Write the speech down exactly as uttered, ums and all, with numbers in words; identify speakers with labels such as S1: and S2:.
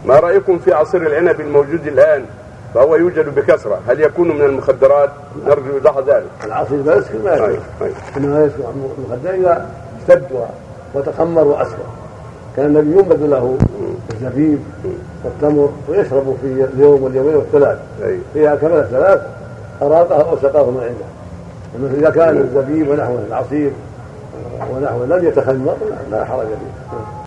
S1: ما رأيكم في عصير العنب الموجود الآن؟ فهو يوجد بكثرة، هل يكون من المخدرات؟ نرجو إيضاح ذلك.
S2: العصير ما يسكر ما يسكر، إنما يسكر المخدر إذا اشتد وتخمر وأسكر. كان النبي ينبذ له الزبيب والتمر ويشرب في اليوم واليومين والثلاث، فيها كمل الثلاث أراقه أو سقاه من عنده. إذا كان الزبيب ونحوه العصير ونحوه لم يتخمر لا حرج فيه.